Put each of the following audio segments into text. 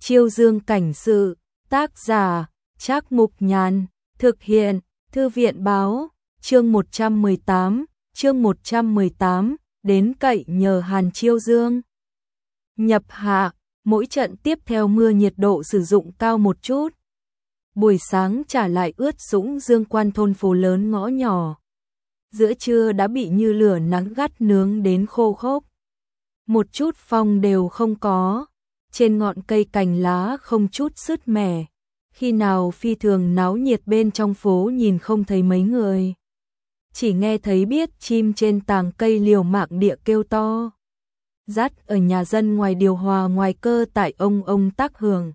Chiêu Dương cảnh sự, tác giả, Trác Mục Nhàn, thực hiện, Thư viện báo, chương 118, đến cậy nhờ Hàn Chiêu Dương. Nhập hạ, mỗi trận tiếp theo mưa nhiệt độ sử dụng cao một chút. Buổi sáng trả lại ướt sũng Dương Quan thôn phố lớn ngõ nhỏ. Giữa trưa đã bị như lửa nắng gắt nướng đến khô khốc. Một chút phong đều không có, trên ngọn cây cành lá không chút sứt mẻ. Khi nào phi thường náo nhiệt bên trong phố nhìn không thấy mấy người. Chỉ nghe thấy biết chim trên tàng cây liều mạng địa kêu to. Dắt ở nhà dân ngoài điều hòa ngoài cơ tại ông tác hưởng.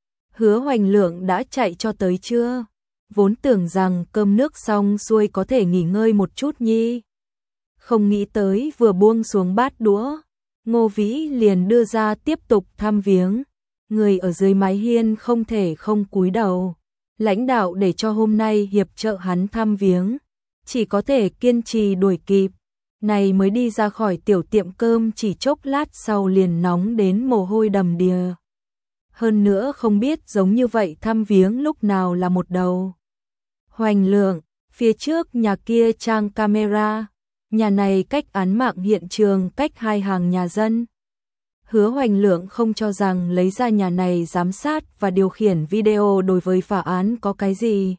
Hứa Hoành Lượng đã chạy cho tới chưa? Vốn tưởng rằng cơm nước xong xuôi có thể nghỉ ngơi một chút nhi. Không nghĩ tới vừa buông xuống bát đũa, Ngô Vĩ liền đưa ra tiếp tục thăm viếng. Người ở dưới mái hiên không thể không cúi đầu. Lãnh đạo để cho hôm nay hiệp trợ hắn thăm viếng, chỉ có thể kiên trì đuổi kịp. Này mới đi ra khỏi tiểu tiệm cơm chỉ chốc lát sau liền nóng đến mồ hôi đầm đìa. Hơn nữa không biết giống như vậy thăm viếng lúc nào là một đầu. Hoành Lượng, phía trước nhà kia trang camera, nhà này cách án mạng hiện trường cách 2 hàng nhà dân. Hứa Hoành Lượng không cho rằng lấy ra nhà này giám sát và điều khiển video đối với phá án có cái gì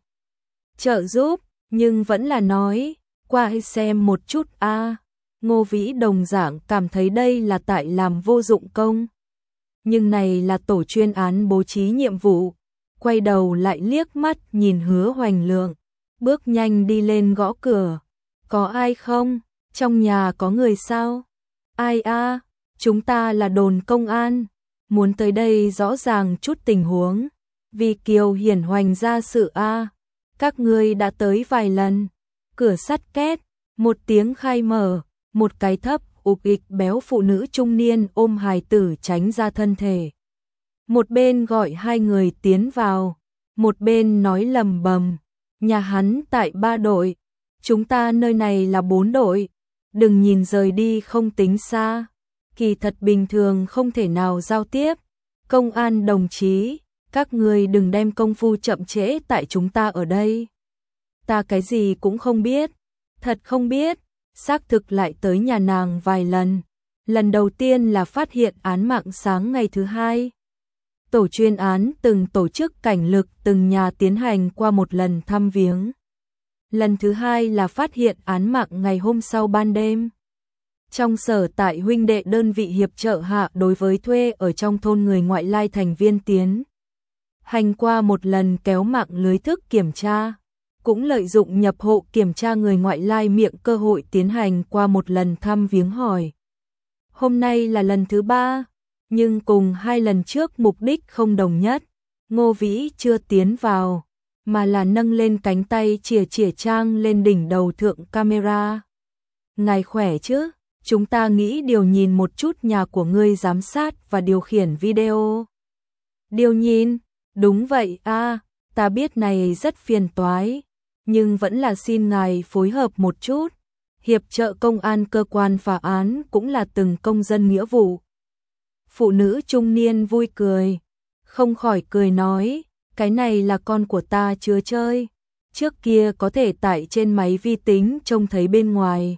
trợ giúp, nhưng vẫn là nói, qua xem một chút a. Ngô Vĩ đồng dạng cảm thấy đây là tại làm vô dụng công. Nhưng này là tổ chuyên án bố trí nhiệm vụ, quay đầu lại liếc mắt nhìn Hứa Hoành Lượng, bước nhanh đi lên gõ cửa. Có ai không? Trong nhà có người sao? Ai a? Chúng ta là đồn công an, muốn tới đây rõ ràng chút tình huống. Vì Kiều Hiển Hoành ra sự a. Các ngươi đã tới vài lần. Cửa sắt két, một tiếng khai mở, một cái thấp ục ịch béo phụ nữ trung niên ôm hài tử tránh ra thân thể. Một bên gọi 2 người tiến vào, một bên nói lầm bầm, nhà hắn tại 3 đội, chúng ta nơi này là 4 đội, đừng nhìn rời đi không tính xa. Kỳ thật bình thường không thể nào giao tiếp. Công an đồng chí, các người đừng đem công phu chậm trễ tại chúng ta ở đây. Ta cái gì cũng không biết, thật không biết. Xác thực lại tới nhà nàng vài lần. Lần đầu tiên là phát hiện án mạng sáng ngày thứ 2. Tổ chuyên án từng tổ chức cảnh lực từng nhà tiến hành qua một lần thăm viếng. Lần thứ 2 là phát hiện án mạng ngày hôm sau ban đêm. Trong sở tại huynh đệ đơn vị hiệp trợ hạ đối với thuê ở trong thôn người ngoại lai thành viên tiến hành qua một lần kéo mạng lưới thức kiểm tra, cũng lợi dụng nhập hộ kiểm tra người ngoại lai miệng cơ hội tiến hành qua một lần thăm viếng hỏi. Hôm nay là lần thứ 3, nhưng cùng 2 lần trước mục đích không đồng nhất. Ngô Vĩ chưa tiến vào, mà là nâng lên cánh tay chìa trang lên đỉnh đầu thượng camera. Ngài khỏe chứ? Chúng ta nghĩ điều nhìn một chút nhà của ngươi giám sát và điều khiển video. Điều nhìn? Đúng vậy a, ta biết này rất phiền toái, nhưng vẫn là xin ngài phối hợp một chút. Hiệp trợ công an cơ quan phá án cũng là từng công dân nghĩa vụ. Phụ nữ trung niên vui cười, không khỏi cười nói, cái này là con của ta chứa chơi. Trước kia có thể tải trên máy vi tính trông thấy bên ngoài.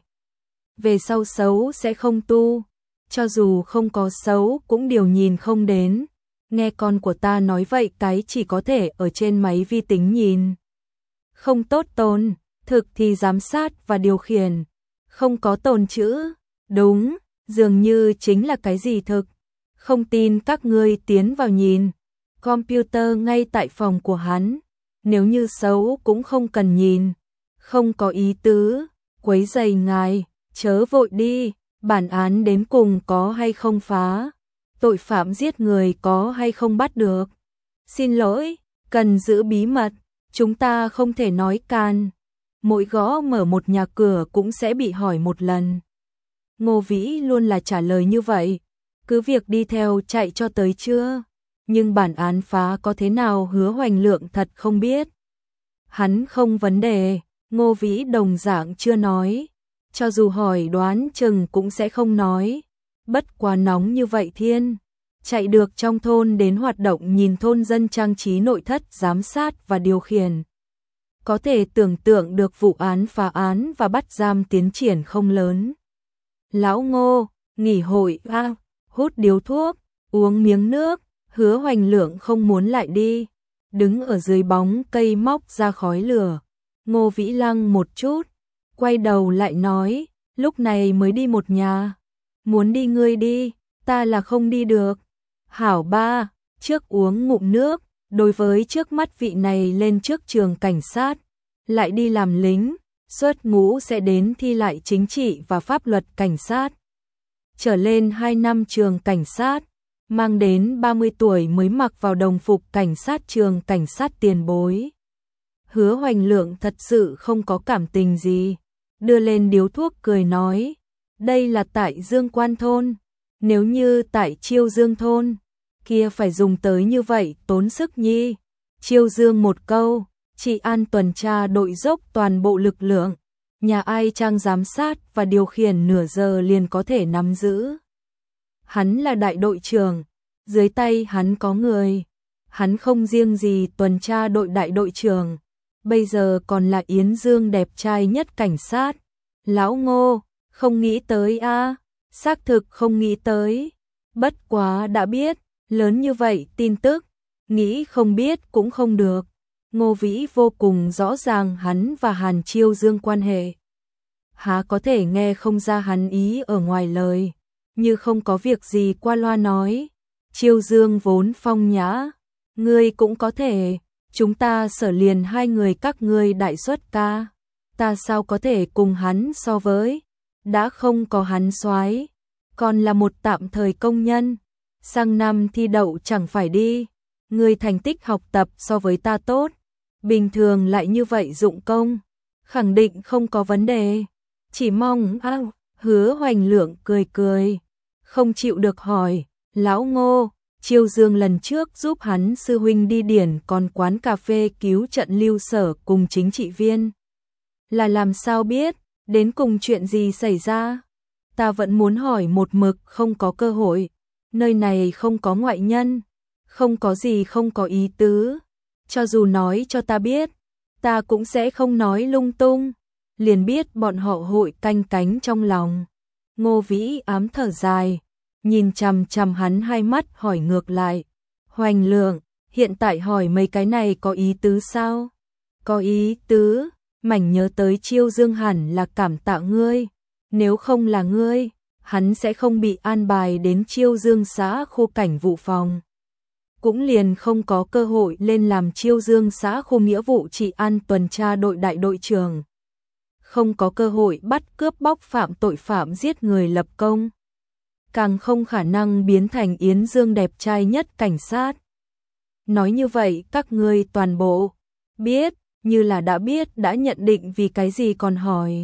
Về sau xấu sẽ không tu, cho dù không có xấu cũng điều nhìn không đến. Nghe con của ta nói vậy cái chỉ có thể ở trên máy vi tính nhìn. Không tốt tồn, thực thì giám sát và điều khiển. Không có tồn chữ, đúng, dường như chính là cái gì thực. Không tin các ngươi tiến vào nhìn. Computer ngay tại phòng của hắn. Nếu như xấu cũng không cần nhìn. Không có ý tứ, quấy rầy ngài. Chớ vội đi, bản án đến cùng có hay không phá, tội phạm giết người có hay không bắt được. Xin lỗi, cần giữ bí mật, chúng ta không thể nói can. Mỗi gõ mở một nhà cửa cũng sẽ bị hỏi một lần. Ngô Vĩ luôn là trả lời như vậy, cứ việc đi theo chạy cho tới chưa. Nhưng bản án phá có thế nào Hứa Hoành Lượng thật không biết. Hắn không vấn đề, Ngô Vĩ đồng dạng chưa nói. Cho dù hỏi đoán chừng cũng sẽ không nói. Bất quá nóng như vậy thiên. chạy được trong thôn đến hoạt động nhìn thôn dân trang trí nội thất giám sát và điều khiển. Có thể tưởng tượng được vụ án phá án và bắt giam tiến triển không lớn. Lão Ngô, nghỉ hội hút điếu thuốc, uống miếng nước, Hứa Hoành Lượng không muốn lại đi, đứng ở dưới bóng cây móc ra khói lửa. Ngô Vĩ Lăng một chút, quay đầu lại nói, lúc này mới đi một nhà. Muốn đi ngươi đi, ta là không đi được. Hảo ba, trước uống ngụm nước, đối với trước mắt vị này lên trước trường cảnh sát, lại đi làm lính, xuất ngũ sẽ đến thi lại chính trị và pháp luật cảnh sát. Trở lên 2 năm trường cảnh sát, mang đến 30 tuổi mới mặc vào đồng phục cảnh sát trường cảnh sát tiền bối. Hứa Hoành Lượng thật sự không có cảm tình gì, đưa lên điếu thuốc cười nói, đây là tại Dương Quan thôn, nếu như tại Chiêu Dương thôn, kia phải dùng tới như vậy tốn sức nhi. Chiêu Dương một câu, trị an tuần tra đội dốc toàn bộ lực lượng, nhà ai trang giám sát và điều khiển nửa giờ liền có thể nắm giữ. Hắn là đại đội trưởng, dưới tay hắn có người, hắn không riêng gì tuần tra đội đại đội trưởng, bây giờ còn là Yến Dương đẹp trai nhất cảnh sát. Lão Ngô, không nghĩ tới a, xác thực không nghĩ tới, bất quá đã biết, lớn như vậy tin tức, nghĩ không biết cũng không được. Ngô Vĩ vô cùng rõ ràng hắn và Hàn Chiêu Dương quan hệ. Há có thể nghe không ra hắn ý ở ngoài lời, như không có việc gì qua loa nói. Chiêu Dương vốn phong nhã, ngươi cũng có thể, chúng ta sở liền hai người các ngươi đại xuất ca, ta sao có thể cùng hắn so với, đã không có hắn soái, còn là một tạm thời công nhân, sang năm thi đậu chẳng phải đi, ngươi thành tích học tập so với ta tốt, bình thường lại như vậy dụng công, khẳng định không có vấn đề, chỉ mong Hứa Hoành Lượng cười cười, không chịu được hỏi, lão Ngô, Chiêu Dương lần trước giúp hắn sư huynh đi điển còn quán cà phê cứu trận Lưu Sở cùng chính trị viên. Là làm sao biết, đến cùng chuyện gì xảy ra? Ta vẫn muốn hỏi một mực không có cơ hội, nơi này không có ngoại nhân, không có gì không có ý tứ, cho dù nói cho ta biết, ta cũng sẽ không nói lung tung, liền biết bọn họ hội canh cánh trong lòng. Ngô Vĩ ám thở dài, nhìn chằm chằm hắn hai mắt hỏi ngược lại, Hoành Lượng, hiện tại hỏi mấy cái này có ý tứ sao? Có ý tứ, mảnh nhớ tới Chiêu Dương hẳn là cảm tạ ngươi, nếu không là ngươi, hắn sẽ không bị an bài đến Chiêu Dương xã khu cảnh vụ phòng. Cũng liền không có cơ hội lên làm Chiêu Dương xã khu nghĩa vụ trị an tuần tra đội đại đội trưởng. Không có cơ hội bắt cướp bóc phạm tội phạm giết người lập công. Càng không khả năng biến thành Yến Dương đẹp trai nhất cảnh sát. Nói như vậy các ngươi toàn bộ biết, như là đã biết đã nhận định vì cái gì còn hỏi.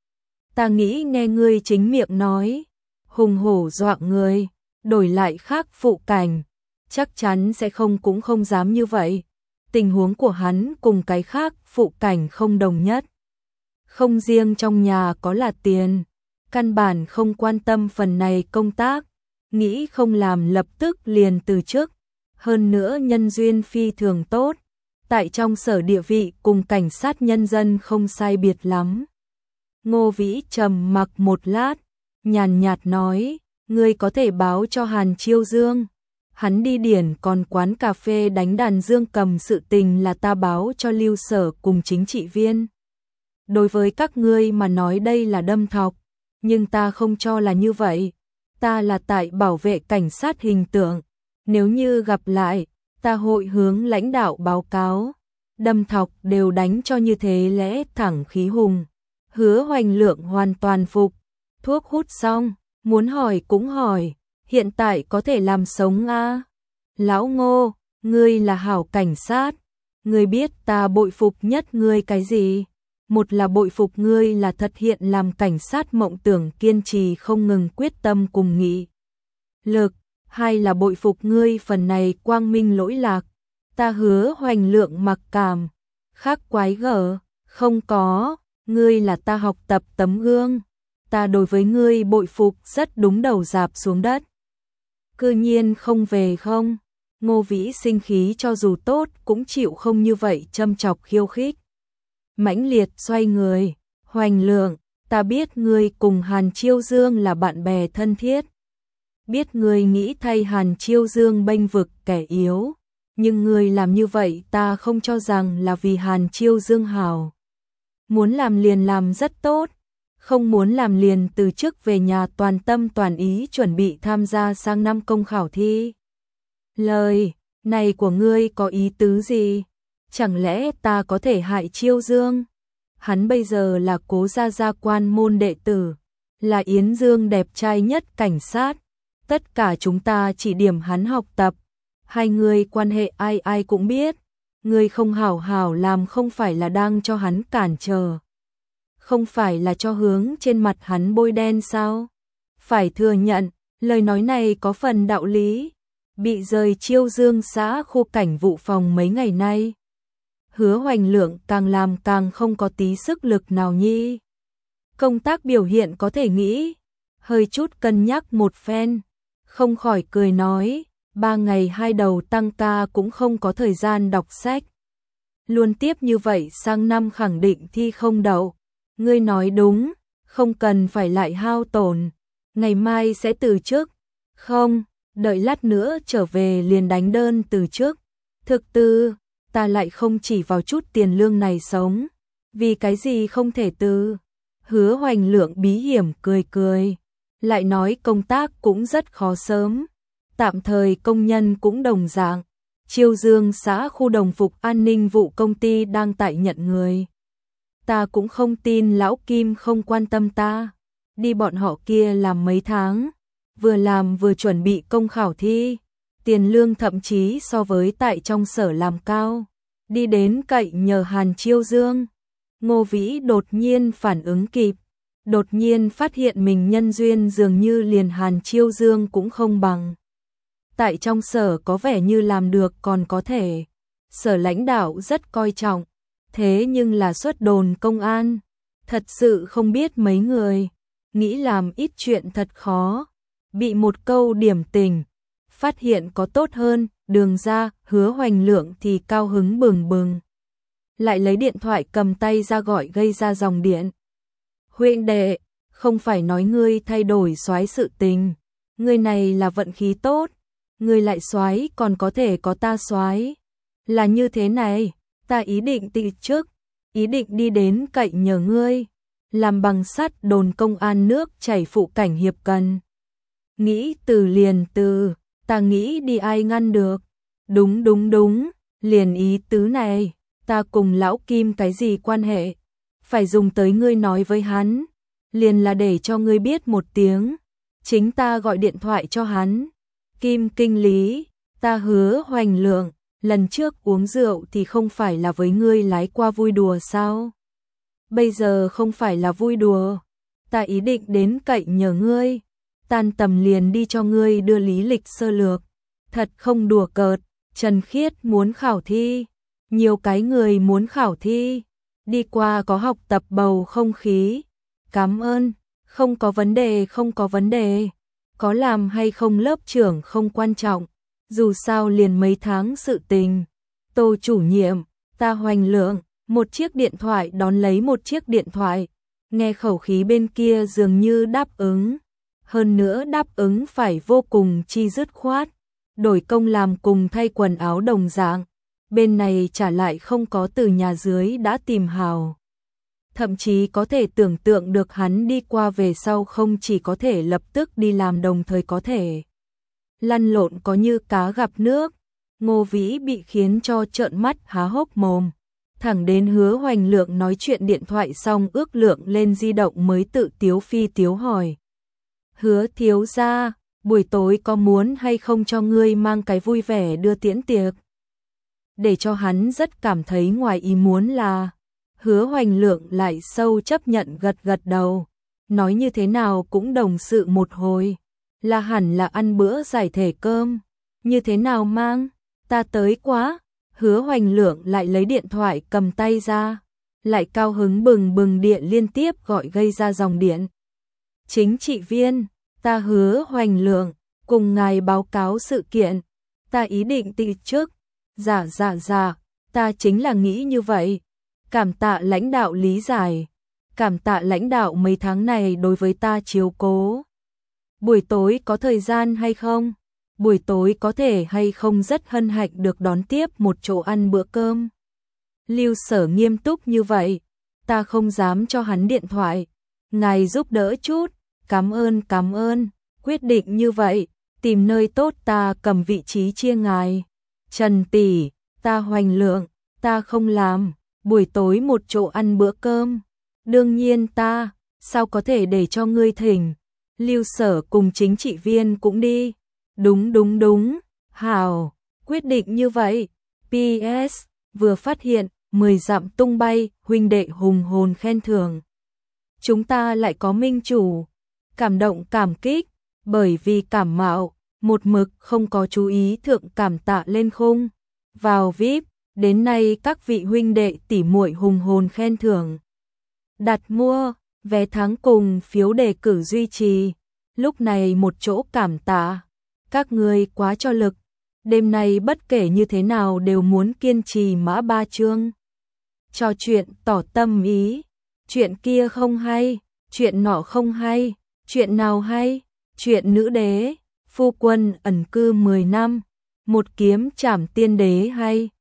Ta nghĩ nghe ngươi chính miệng nói, hùng hổ dọa người, đổi lại khác phụ cảnh, chắc chắn sẽ không cũng không dám như vậy. Tình huống của hắn cùng cái khác phụ cảnh không đồng nhất. Không riêng trong nhà có là tiền, căn bản không quan tâm phần này công tác, nghĩ không làm lập tức liền từ chức, hơn nữa nhân duyên phi thường tốt, tại trong sở địa vị cùng cảnh sát nhân dân không sai biệt lắm. Ngô Vĩ trầm mặc một lát, nhàn nhạt nói, ngươi có thể báo cho Hàn Chiêu Dương, hắn đi điển còn quán cà phê đánh đàn dương cầm sự tình là ta báo cho Lưu Sở cùng chính trị viên. Đối với các ngươi mà nói đây là đâm thọc, nhưng ta không cho là như vậy, ta là tại bảo vệ cảnh sát hình tượng, nếu như gặp lại, ta hội hướng lãnh đạo báo cáo, đâm thọc đều đánh cho như thế lẽ thẳng khí hùng. Hứa Hoành Lượng hoàn toàn phục, thuốc hút xong, muốn hỏi cũng hỏi, hiện tại có thể làm sống a? Lão Ngô, ngươi là hảo cảnh sát, ngươi biết ta bội phục nhất ngươi cái gì? Một là bội phục ngươi là thật hiện làm cảnh sát mộng tưởng kiên trì không ngừng quyết tâm cùng nghị lực, hai là bội phục ngươi phần này quang minh lỗi lạc. Ta Hứa Hoành Lượng mặc cảm, khác quái gở, không có, ngươi là ta học tập tấm gương, ta đối với ngươi bội phục rất đúng đầu rạp xuống đất. cư nhiên không về không? Ngô Vĩ sinh khí cho dù tốt cũng chịu không như vậy châm chọc khiêu khích. Mãnh liệt xoay người, Hoành Lượng, ta biết ngươi cùng Hàn Chiêu Dương là bạn bè thân thiết. Biết ngươi nghĩ thay Hàn Chiêu Dương bênh vực kẻ yếu, nhưng ngươi làm như vậy ta không cho rằng là vì Hàn Chiêu Dương hảo. Muốn làm liền làm rất tốt, không muốn làm liền từ chức về nhà toàn tâm toàn ý chuẩn bị tham gia sang năm công khảo thi. Lời này của ngươi có ý tứ gì? Chẳng lẽ ta có thể hại Chiêu Dương? Hắn bây giờ là Cố gia quan môn đệ tử, là Yến Dương đẹp trai nhất cảnh sát. Tất cả chúng ta chỉ điểm hắn học tập. Hai người quan hệ ai ai cũng biết. Ngươi không hảo hảo làm không phải là đang cho hắn cản trở. Không phải là cho hướng trên mặt hắn bôi đen sao? Phải thừa nhận, lời nói này có phần đạo lý. Bị rời Chiêu Dương xã khu cảnh vụ phòng mấy ngày nay. Hứa Hoành Lượng càng làm càng không có tí sức lực nào nhi. Công tác biểu hiện có thể nghĩ, hơi chút cân nhắc một phen, không khỏi cười nói, 3 ngày 2 đầu tăng ca cũng không có thời gian đọc sách. Luôn tiếp như vậy sang năm khẳng định thi không đậu. Ngươi nói đúng, không cần phải lại hao tổn, ngày mai sẽ từ chức. Không, đợi lát nữa trở về liền đánh đơn từ chức. Thực tư, ta lại không chỉ vào chút tiền lương này sống, vì cái gì không thể từ. Hứa Hoành Lượng bí hiểm cười cười, lại nói công tác cũng rất khó sớm, tạm thời công nhân cũng đồng dạng. Chiêu Dương xã khu đồng phục an ninh vụ công ty đang tại nhận người. Ta cũng không tin lão Kim không quan tâm ta, đi bọn họ kia làm mấy tháng, vừa làm vừa chuẩn bị công khảo thi, tiền lương thậm chí so với tại trong sở làm cao, đi đến cậy nhờ Hàn Chiêu Dương. Ngô Vĩ đột nhiên phản ứng kịp, đột nhiên phát hiện mình nhân duyên dường như liền Hàn Chiêu Dương cũng không bằng. Tại trong sở có vẻ như làm được còn có thể, sở lãnh đạo rất coi trọng, thế nhưng là xuất đồn công an, thật sự không biết mấy người, nghĩ làm ít chuyện thật khó, bị một câu điểm tình, phát hiện có tốt hơn, đường ra. Hứa Hoành Lượng thì cao hứng bừng bừng. Lại lấy điện thoại cầm tay ra gọi gây ra dòng điện. Huynh đệ, không phải nói ngươi thay đổi soái sự tình, ngươi này là vận khí tốt, ngươi lại soái còn có thể có ta soái. Là như thế này, ta ý định từ chức, ý định đi đến cậy nhờ ngươi, làm bằng sắt đồn công an nước chảy phụ cảnh hiệp cần. Nghĩ từ liền từ, ta nghĩ đi ai ngăn được. Đúng, liền ý tứ này, ta cùng lão Kim cái gì quan hệ, phải dùng tới ngươi nói với hắn, liền là để cho ngươi biết một tiếng, chính ta gọi điện thoại cho hắn. Kim kinh lý, ta Hứa Hoành Lượng, lần trước uống rượu thì không phải là với ngươi lái qua vui đùa sao? Bây giờ không phải là vui đùa, ta ý định đến cậy nhờ ngươi, tan tầm liền đi cho ngươi đưa lý lịch sơ lược, thật không đùa cợt. Trần Khiết muốn khảo thi, nhiều cái người muốn khảo thi, đi qua có học tập bầu không khí. Cảm ơn, không có vấn đề, có làm hay không lớp trưởng không quan trọng, dù sao liền mấy tháng sự tình. Tô chủ nhiệm, ta Hoành Lượng, một chiếc điện thoại đón lấy một chiếc điện thoại, nghe khẩu khí bên kia dường như đáp ứng, hơn nữa đáp ứng phải vô cùng chi dứt khoát. Đổi công làm cùng thay quần áo đồng dạng, bên này trả lại không có từ nhà dưới đã tìm hào. Thậm chí có thể tưởng tượng được hắn đi qua về sau không chỉ có thể lập tức đi làm đồng thời có thể lăn lộn có như cá gặp nước. Ngô Vĩ bị khiến cho trợn mắt há hốc mồm, thẳng đến Hứa Hoành Lượng nói chuyện điện thoại xong ước lượng lên di động mới tự tiếu phi tiếu hỏi. Hứa thiếu gia, buổi tối có muốn hay không cho ngươi mang cái vui vẻ đưa tiễn tiệc? Để cho hắn rất cảm thấy ngoài ý muốn là, Hứa Hoành Lượng lại sâu chấp nhận gật gật đầu, nói như thế nào cũng đồng sự một hồi, là hẳn là ăn bữa giải thể cơm, như thế nào mang, ta tới quá. Hứa Hoành Lượng lại lấy điện thoại cầm tay ra, lại cao hứng bừng bừng điện liên tiếp gọi gây ra dòng điện. Chính trị viên, ta Hứa Hoành Lượng, cùng ngài báo cáo sự kiện, ta ý định từ chức. Dạ, ta chính là nghĩ như vậy. Cảm tạ lãnh đạo lý giải. Cảm tạ lãnh đạo mấy tháng này đối với ta chiếu cố. Buổi tối có thời gian hay không? Buổi tối có thể hay không, rất hân hạnh được đón tiếp một chỗ ăn bữa cơm. Lưu Sở nghiêm túc như vậy, ta không dám cho hắn điện thoại. Ngài giúp đỡ chút, cảm ơn, quyết định như vậy, tìm nơi tốt ta cầm vị trí chia ngài. Trần tỷ, ta hoành lượng, ta không làm, buổi tối một chỗ ăn bữa cơm. Đương nhiên ta, sao có thể để cho ngươi thỉnh. Lưu Sở cùng chính trị viên cũng đi. Đúng, hào, quyết định như vậy. PS, vừa phát hiện, 10 dặm tung bay, huynh đệ hùng hồn khen thưởng. Chúng ta lại có minh chủ. Cảm động cảm kích, bởi vì cảm mạo, một mực không có chú ý thượng cảm tạ lên khung. Vào VIP, đến nay các vị huynh đệ tỷ muội hùng hồn khen thưởng. Đặt mua, vé tháng cùng phiếu đề cử duy trì. Lúc này một chỗ cảm tạ. Các người quá cho lực. Đêm nay bất kể như thế nào đều muốn kiên trì mã 3 chương. Trò chuyện tỏ tâm ý. Chuyện kia không hay, chuyện nọ không hay, chuyện nào hay, chuyện nữ đế, phu quân ẩn cư 10 năm, một kiếm trảm tiên đế hay.